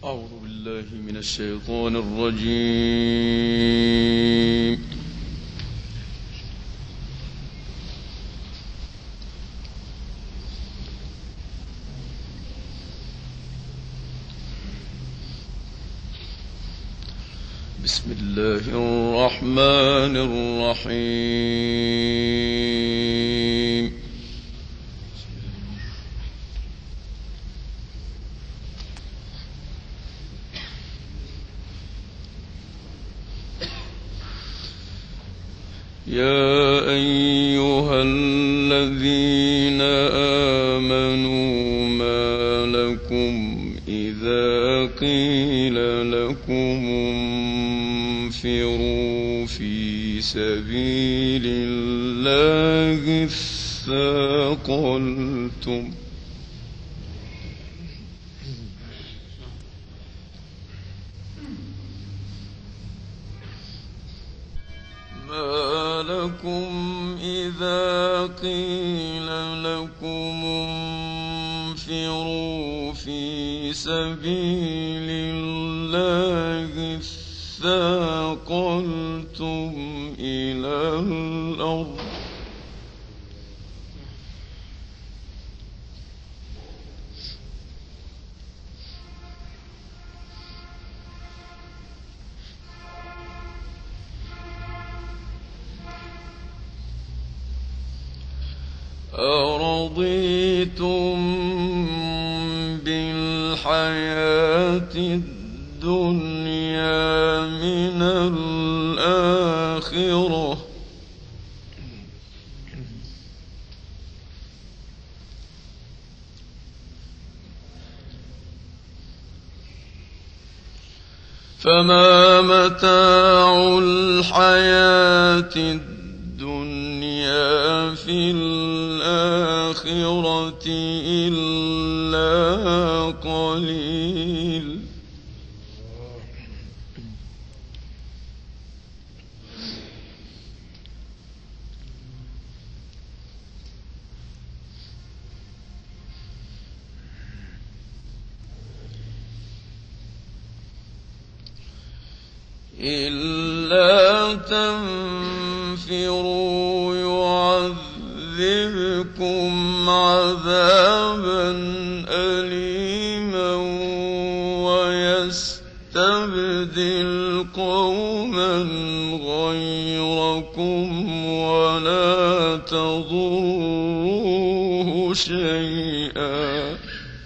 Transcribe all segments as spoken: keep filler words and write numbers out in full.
أعوذ بالله من الشيطان الرجيم. بسم الله الرحمن الرحيم. يا أيها الذين آمنوا ما لكم إذا قيل لكم انفروا في سبيل الله اثاقلتم ما لكم إذا قيل لكم انفروا في سبيل الله اثاقلتم إلى الأرض أرضيتم بالحياة الدنيا من الآخرة فما متاع الحياة الدنيا في الآخرة إلا قليل إلا تنفروا يعذبكم عذابا أليما ويستبدل قوما غيركم ولا تضروه شيئا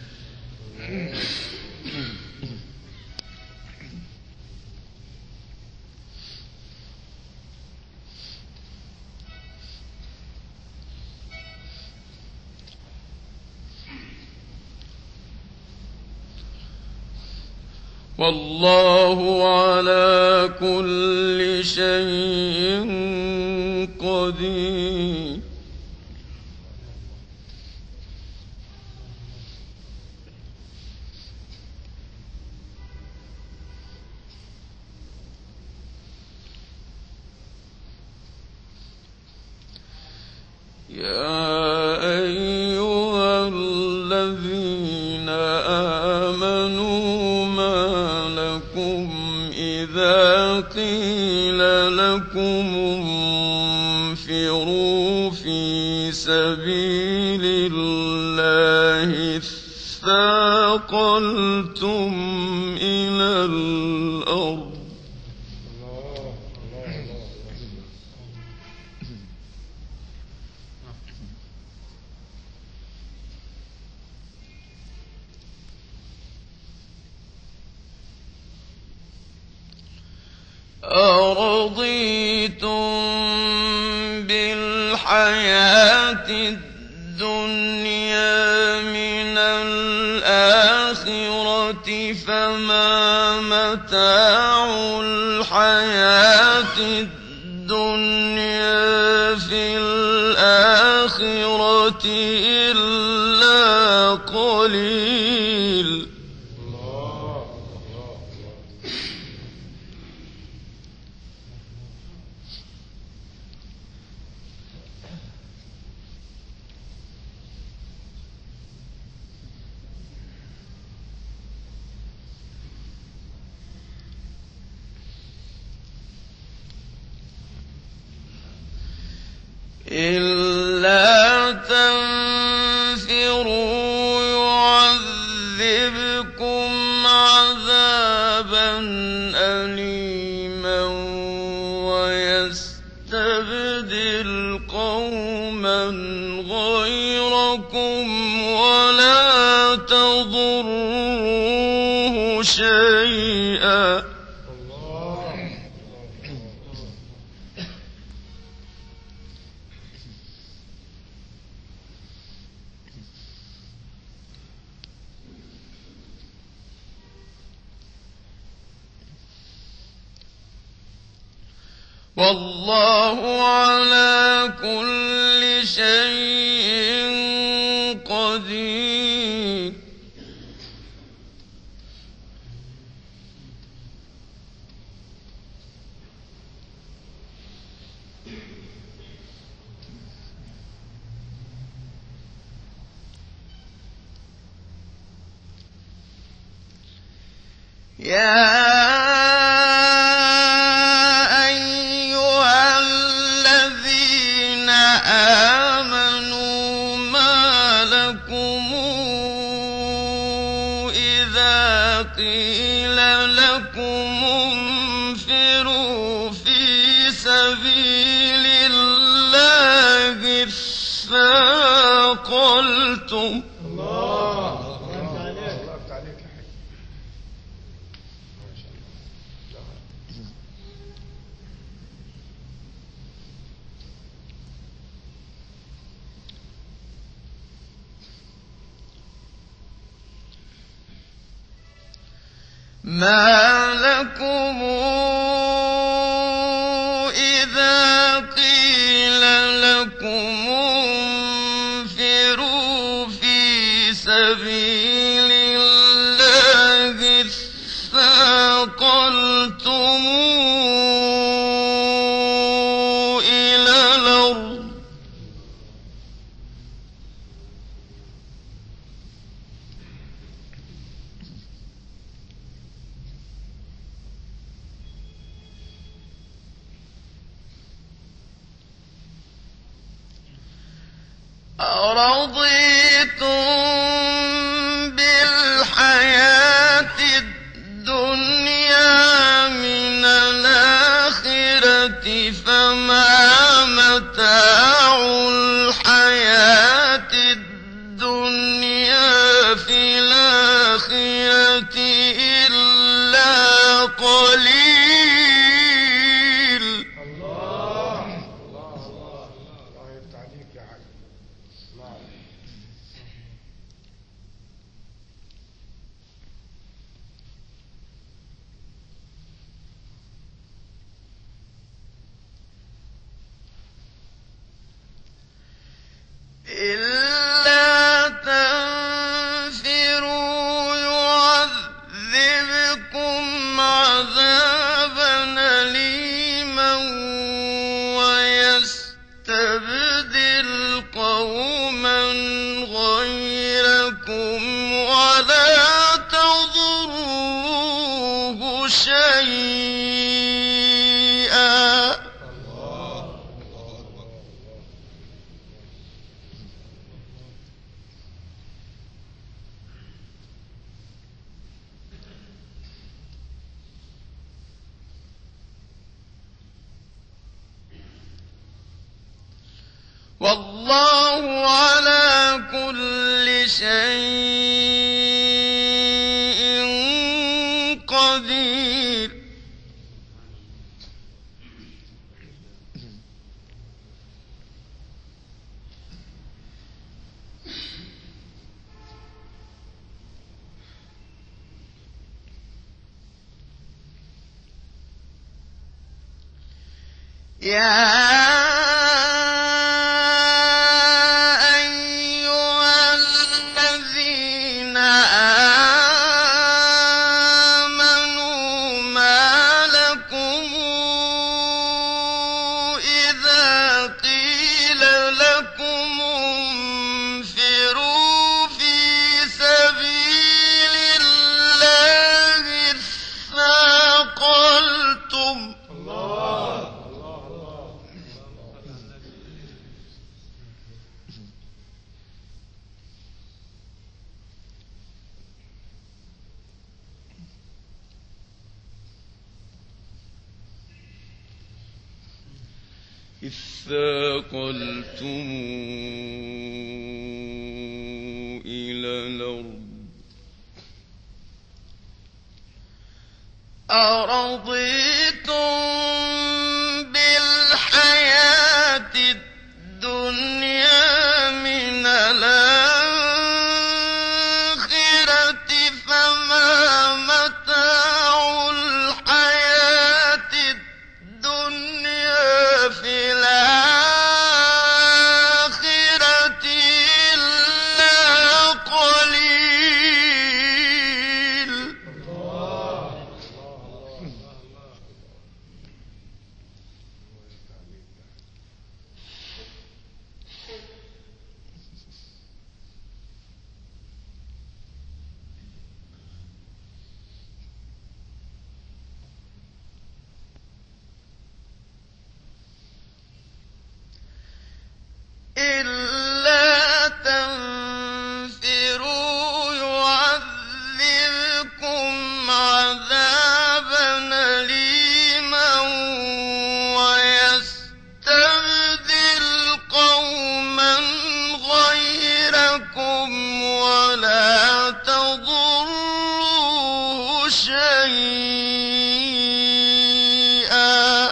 والله على كل شيء قدير يا أيها الذين آمنوا ما لكم إذا قيل لكم انفروا في سبيل الله اثاقلتم إلى الأرض أرضيتم بالحياة الدنيا من الآخرة فما متاع الحياة الدنيا في الآخرة إلا قليل تضروه شيئا. والله على كل شيء قدير. يا قيل لكم انفروا في سبيل الله اثاقلتم. الله الله عليك. ما لكم إذا قيل لكم انفروا في سبيل الله اثاقلتم إلى الأرض. أرضيتم بالحياة الدنيا من الآخرة فما متاع الحياة الدنيا في الآخرة إلا قليل. إلا تنفروا يعذبكم عذابا أليما ويستبدل قوما غيركم ولا تضروه شيئا. والله على كل شيء قدير. يا إذ ثاقلتم إلى الأرض أَرَضِيتُم بِالْحَيَاةِ الدُّنْيَا مِنَ الْآخِرَةِ فَمَا مَتَاعُ الْحَيَاةِ الدُّنْيَا فِي الْآخِرَةِ إِلَّا قَلِيلٌ. إِلَّا تَنفِرُوا يُعَذِّبْكُمْ عَذَابًا أَلِيمًا وَيَسْتَبْدِلْ قَوْمًا غَيْرَكُمْ وَلَا تَضُرُّوهُ شَيْئًا.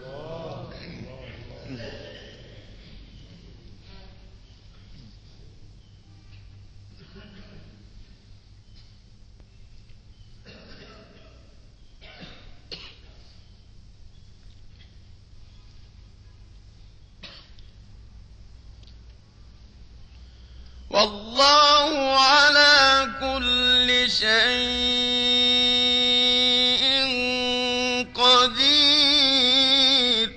وَاللَّهُ عَلَىٰ كُلِّ شَيْءٍ قَدِيرٌ.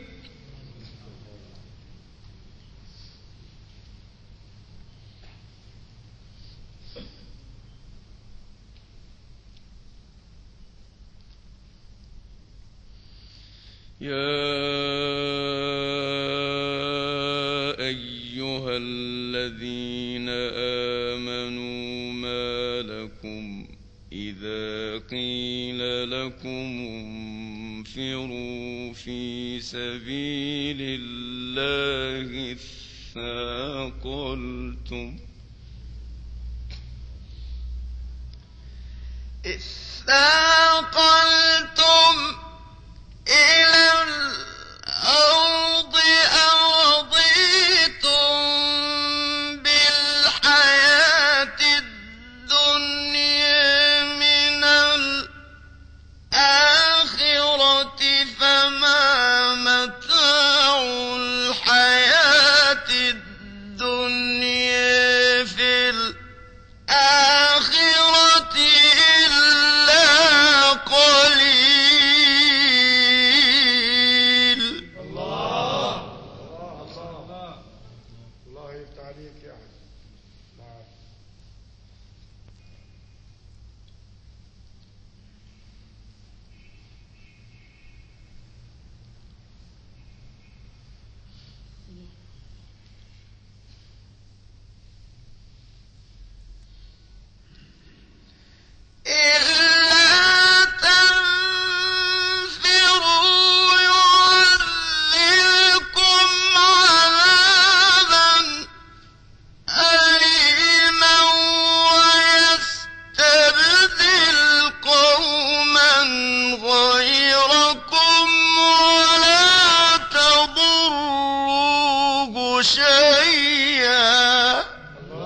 يَا أَيُّهَا الَّذِينَ آمَنُوا مَا لَكُمْ إِذَا قِيلَ لَكُمُ انفِرُوا فِي سَبِيلِ اللَّهِ اثَّاقَلْتُمْ اثَّاقَلْتُمْ إِلَى الْأَرْضِ أَرَضِيتُم بِالْحَيَاةِ الدُّنْيَا مِنَ الْآخِرَةِ فَمَا مَتَاعُ الْحَيَاةِ الدُّنْيَا فِي الْآخِرَةِ إِلَّا قَلِيلٌ. إِلَّا تَنفِرُوا يُعَذِّبْكُمْ عَذَابًا أَلِيمًا وَيَسْتَبْدِلْ قَوْمًا غَيْرَكُمْ وَلَا تَضُرُّوهُ شَيْئًا.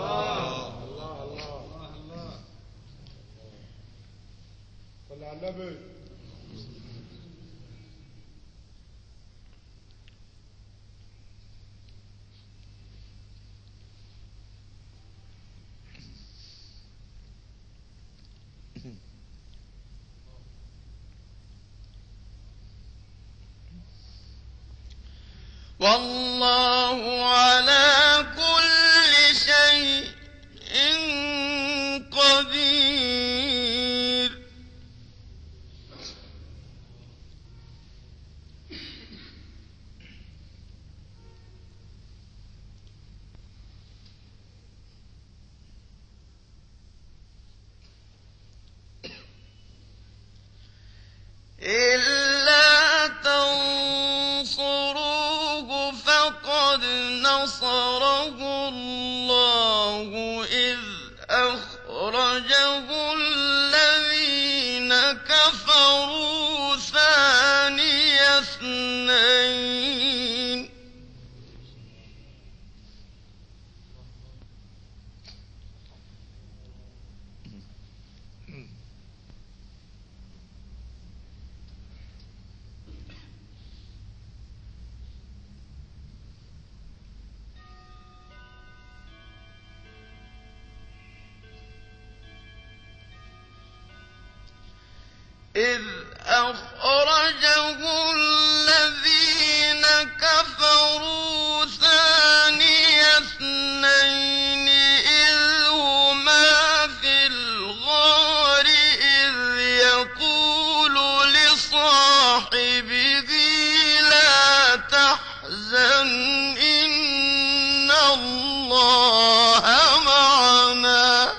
وَاللَّهُ عَلَىٰ كُلِّ شَيْءٍ قَدِيرٌ. إِلَّا تَنصُرُوهُ فَقَدْ نَصَرَهُ اللَّهُ إِذْ أَخْرَجَهُ الَّذِينَ كَفَرُوا إذ أخرجه الذين كفروا ثاني اثنين إذ هما في الغار إذ يقول لصاحبه لا تحزن إن الله معنا.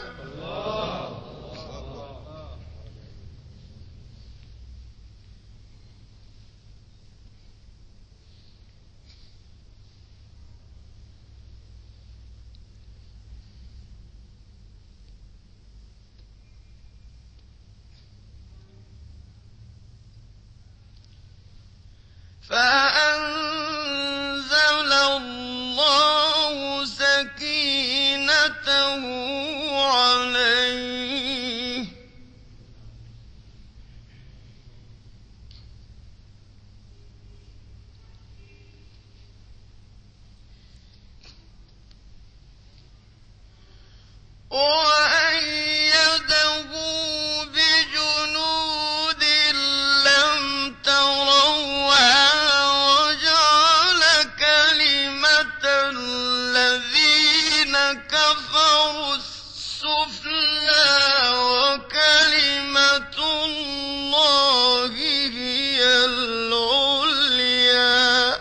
فأنزل الله سكينته عليه وأيده بجنود لم تروها وجعل كلمة الذين كفروا السفلى وكلمة الله هي العليا.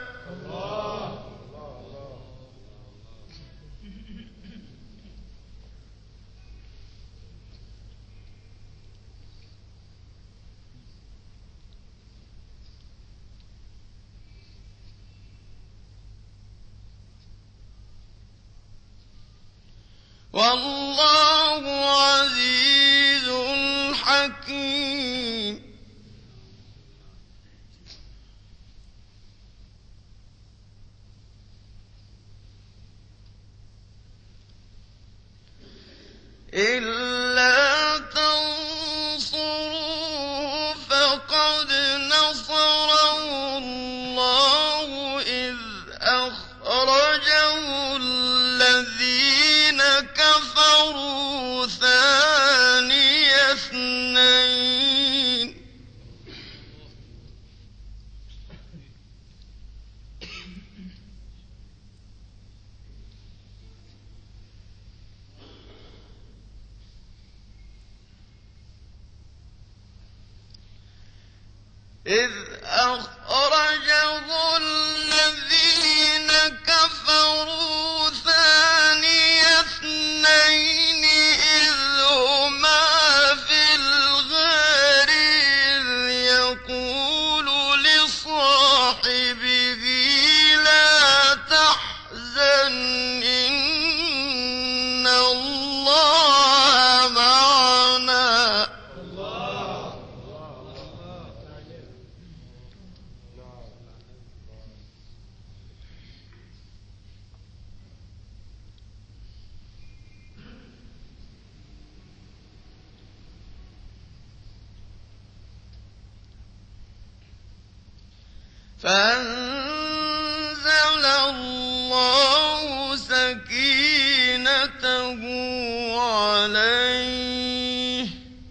والله عزيز حكيم. إلا تنصروه فقد نصره الله إذ أخرجه الذين كفروا ثاني اثنين إذ أخرجه الذين كفروا ثاني اثنين إذ هما في الغار إذ يقول لصاحبه لا تحزن إن الله معنا. فأنزل الله سكينته عليه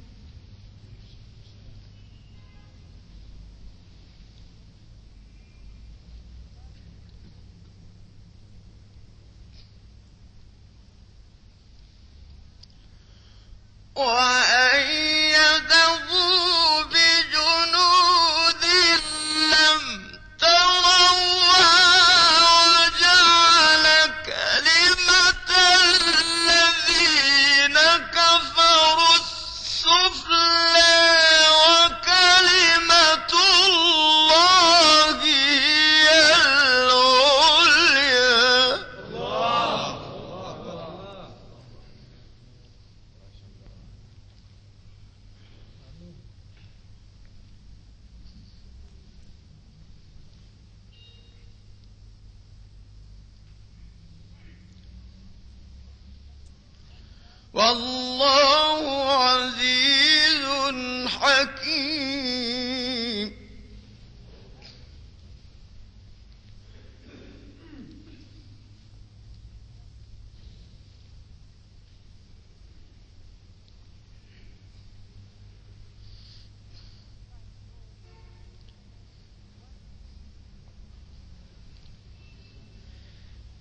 وأيده بجنود لم تروها وجعل كلمة الذين كفروا السفلى وكلمة الله هي العليا. والله عزيز حكيم.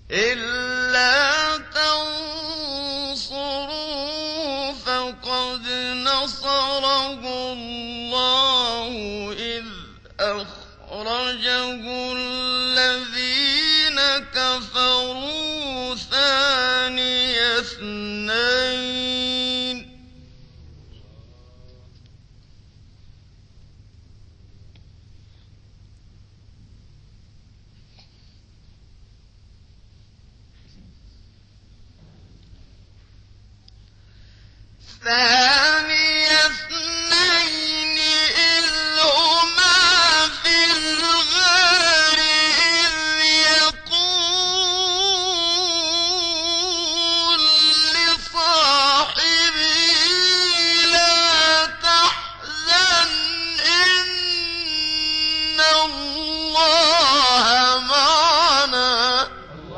إلا تنصروا فقد نصره الله إذ أخرجه الذين كفروا ثاني اثنين ثاني اثنين إذ هما في الغار إذ يقول لصاحبه لا تحزن إن الله معنا.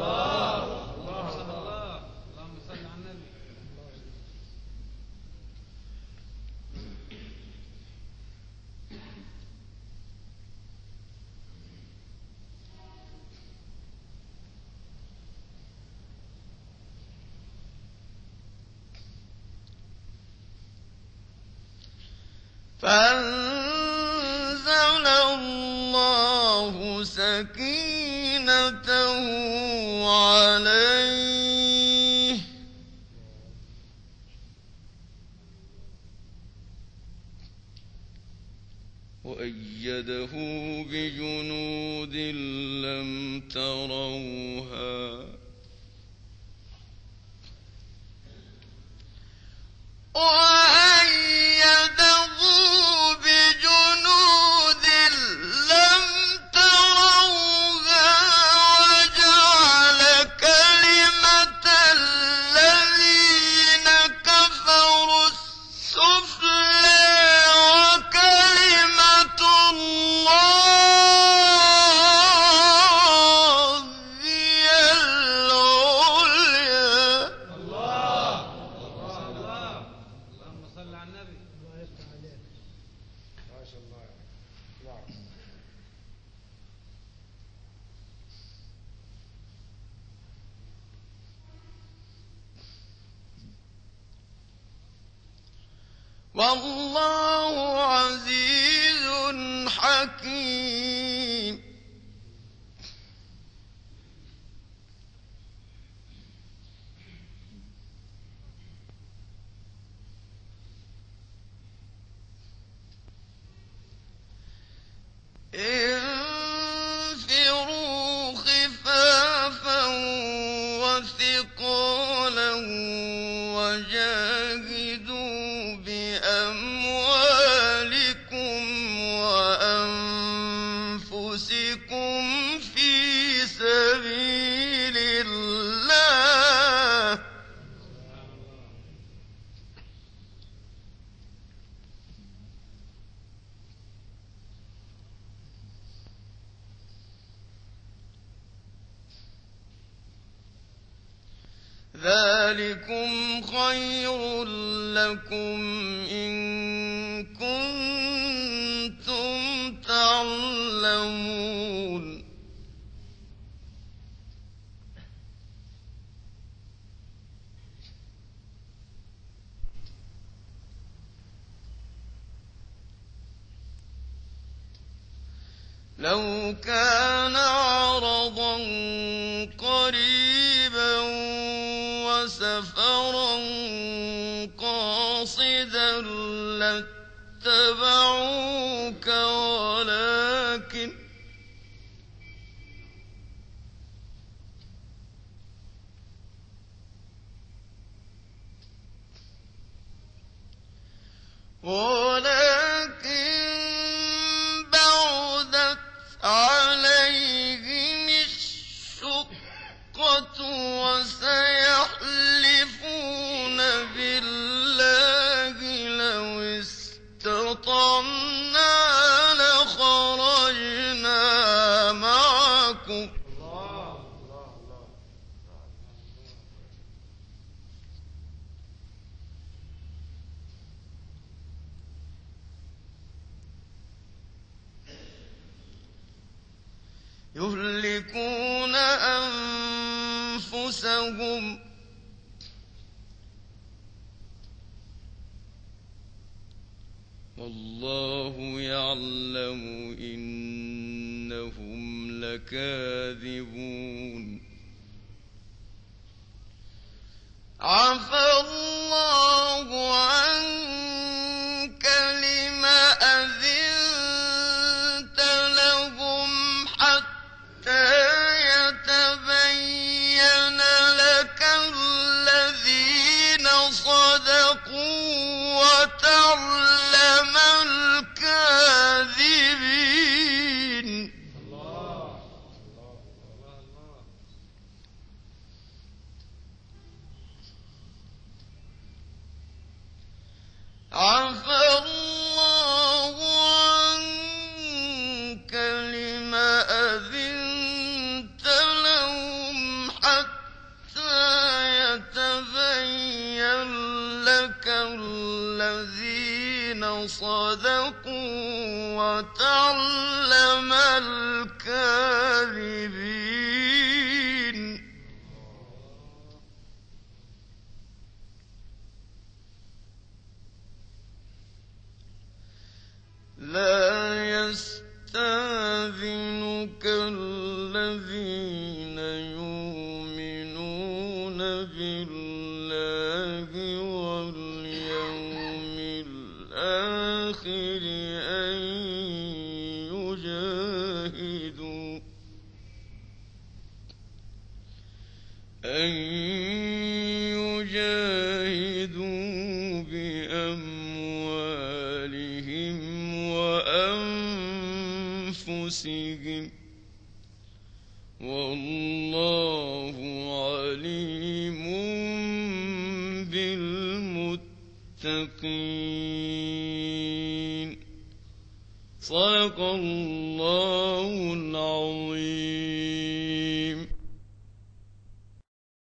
فأنزل الله سكينته عليه وأيده بجنود لم تروها وأيده بجنود لم تروها وجعل كلمة الذين كفروا السفلى وكلمة الله هي العليا. والله عزيز حكيم. انفروا خفافا وثقالا وجاهدوا بأموالكم وأنفسكم في سبيل الله ذلكم خير لكم إن كنتم تعلمون. لو كان عرضا قريبا وسفرا قاصدا لاتبعوك ولكن ولكن بعدت عليهم الشقة وسيحلفون بالله لو استطعنا لخرجنا معكم يهلكون أنفسهم أنفسهم والله يعلم إنهم لكاذبون عفى الله عنك لم أذنت لهم حتى يتبين لك الذين صدقوا وتعلم الكاذبين عفى الله عنك لم أذنت لهم حتى يتبين لك الذين صدقوا وتعلم الكاذبين لا يستأذنك الذين يؤمنون بالله واليوم الآخر أن يجاهدوا أن يجاهدوا بأموالهم وأنفسهم والله عليم بالمتقين صدق الله العظيم.